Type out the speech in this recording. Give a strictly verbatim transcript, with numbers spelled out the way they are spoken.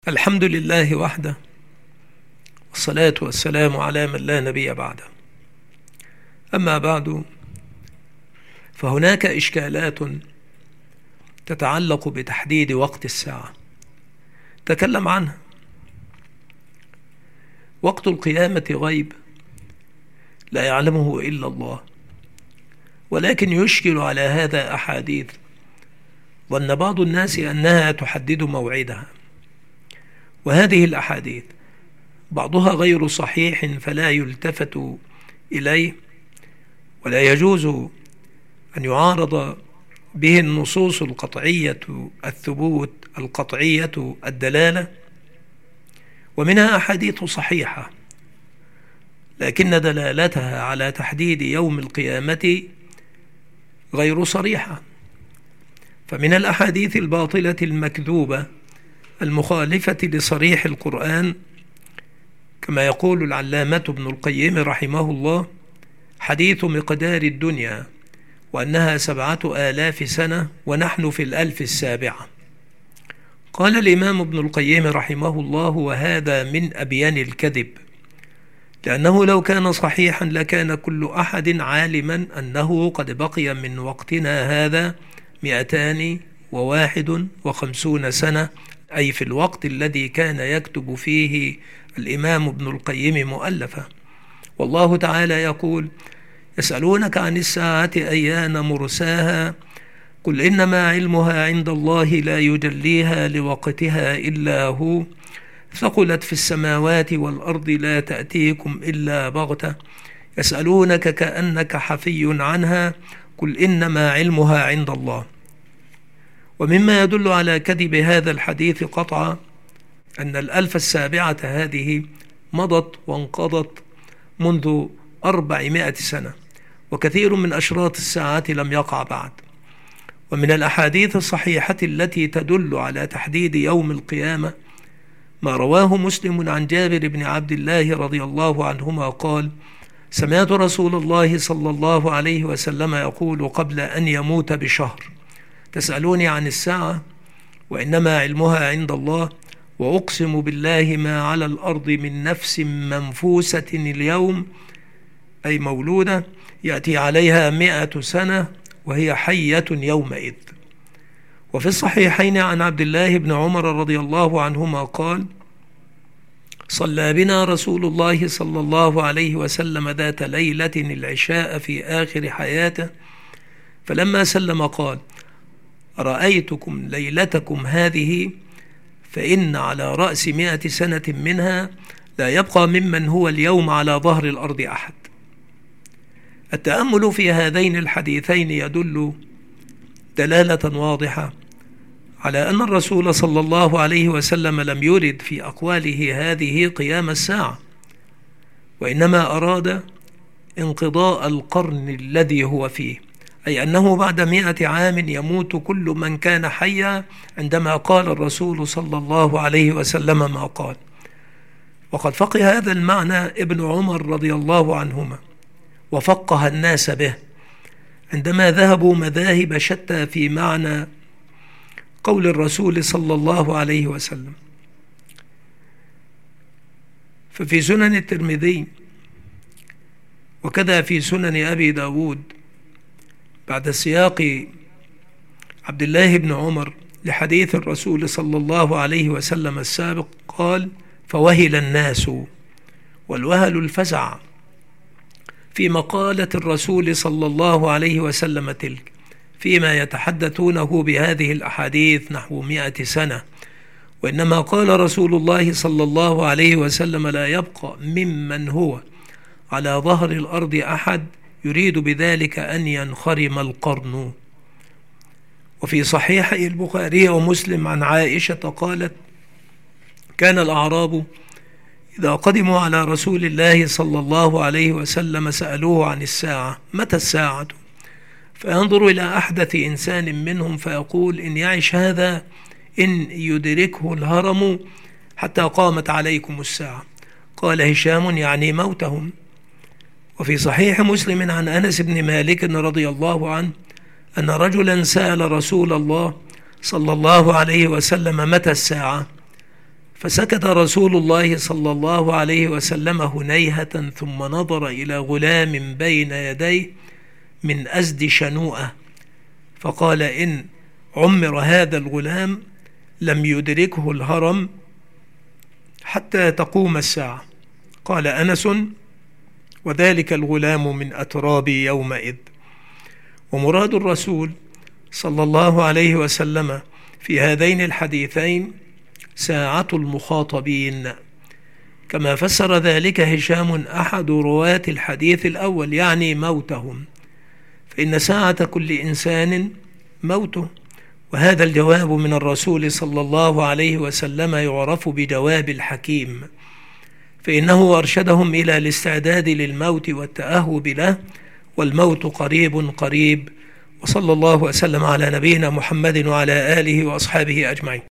الحمد لله وحده، والصلاة والسلام على من لا نبي بعده. أما بعد، فهناك إشكالات تتعلق بتحديد وقت الساعة تكلم عنها. وقت القيامة غيب لا يعلمه إلا الله، ولكن يشكل على هذا أحاديث ظن بعض الناس أنها تحدد موعدها، وهذه الأحاديث بعضها غير صحيح فلا يلتفت إليه، ولا يجوز أن يعارض به النصوص القطعية الثبوت القطعية الدلالة، ومنها أحاديث صحيحة لكن دلالتها على تحديد يوم القيامة غير صريحة. فمن الأحاديث الباطلة المكذوبة المخالفة لصريح القرآن، كما يقول العلامة ابن القيم رحمه الله: حديث مقدار الدنيا وأنها سبعة آلاف سنة ونحن في الألف السابعة. قال الإمام ابن القيم رحمه الله: وهذا من أبيان الكذب، لأنه لو كان صحيحا لكان كل أحد عالما أنه قد بقي من وقتنا هذا مئتان وواحد وخمسون سنة، أي في الوقت الذي كان يكتب فيه الإمام ابن القيم مؤلفة. والله تعالى يقول: يسألونك عن الساعة أيان مرساها قل إنما علمها عند الله لا يجليها لوقتها إلا هو ثقلت في السماوات والأرض لا تأتيكم إلا بغتة يسألونك كأنك حفي عنها قل إنما علمها عند الله. ومما يدل على كذب هذا الحديث قطعا أن الألف السابعة هذه مضت وانقضت منذ أربعمائة سنة، وكثير من أشراط الساعة لم يقع بعد. ومن الأحاديث الصحيحة التي تدل على تحديد يوم القيامة ما رواه مسلم عن جابر بن عبد الله رضي الله عنهما قال: سمعت رسول الله صلى الله عليه وسلم يقول قبل أن يموت بشهر: تسألوني عن الساعة وإنما علمها عند الله، وأقسم بالله ما على الأرض من نفس منفوسة اليوم، أي مولودة، يأتي عليها مئة سنة وهي حية يومئذ. وفي الصحيحين عن عبد الله بن عمر رضي الله عنهما قال: صلى بنا رسول الله صلى الله عليه وسلم ذات ليلة العشاء في آخر حياته، فلما سلم قال: رأيتكم ليلتكم هذه فإن على رأس مئة سنة منها لا يبقى ممن هو اليوم على ظهر الأرض أحد. التأمل في هذين الحديثين يدل دلالة واضحة على أن الرسول صلى الله عليه وسلم لم يرد في أقواله هذه قيام الساعة، وإنما أراد انقضاء القرن الذي هو فيه، أي أنه بعد مئة عام يموت كل من كان حيا، عندما قال الرسول صلى الله عليه وسلم ما قال. وقد فقه هذا المعنى ابن عمر رضي الله عنهما، وفقه الناس به عندما ذهبوا مذاهب شتى في معنى قول الرسول صلى الله عليه وسلم. ففي سنن الترمذي وكذا في سنن أبي داود بعد سياق عبد الله بن عمر لحديث الرسول صلى الله عليه وسلم السابق قال: فوهل الناس، والوهل الفزع، في مقالة الرسول صلى الله عليه وسلم تلك فيما يتحدثونه بهذه الأحاديث نحو مئة سنة. وإنما قال رسول الله صلى الله عليه وسلم: لا يبقى ممن هو على ظهر الأرض أحد، يريد بذلك أن ينخرم القرن. وفي صحيحي البخاري ومسلم عن عائشة قالت: كان الأعراب إذا قدموا على رسول الله صلى الله عليه وسلم سألوه عن الساعة: متى الساعة؟ فينظر إلى أحدث إنسان منهم فيقول: إن يعش هذا إن يدركه الهرم حتى قامت عليكم الساعة. قال هشام: يعني موتهم. وفي صحيح مسلم عن أنس بن مالك رضي الله عنه أن رجلا سأل رسول الله صلى الله عليه وسلم: متى الساعة؟ فسكت رسول الله صلى الله عليه وسلم هنيهة، ثم نظر إلى غلام بين يديه من أزد شنوءة فقال: إن عمر هذا الغلام لم يدركه الهرم حتى تقوم الساعة. قال أنس: وذلك الغلام من أترابي يومئذ. ومراد الرسول صلى الله عليه وسلم في هذين الحديثين ساعة المخاطبين، كما فسر ذلك هشام أحد رواة الحديث الأول، يعني موتهم، فإن ساعة كل إنسان موته. وهذا الجواب من الرسول صلى الله عليه وسلم يعرف بجواب الحكيم، فإنه أرشدهم إلى الاستعداد للموت والتأهب له، والموت قريب قريب. وصلى الله وسلم على نبينا محمد وعلى آله وأصحابه أجمعين.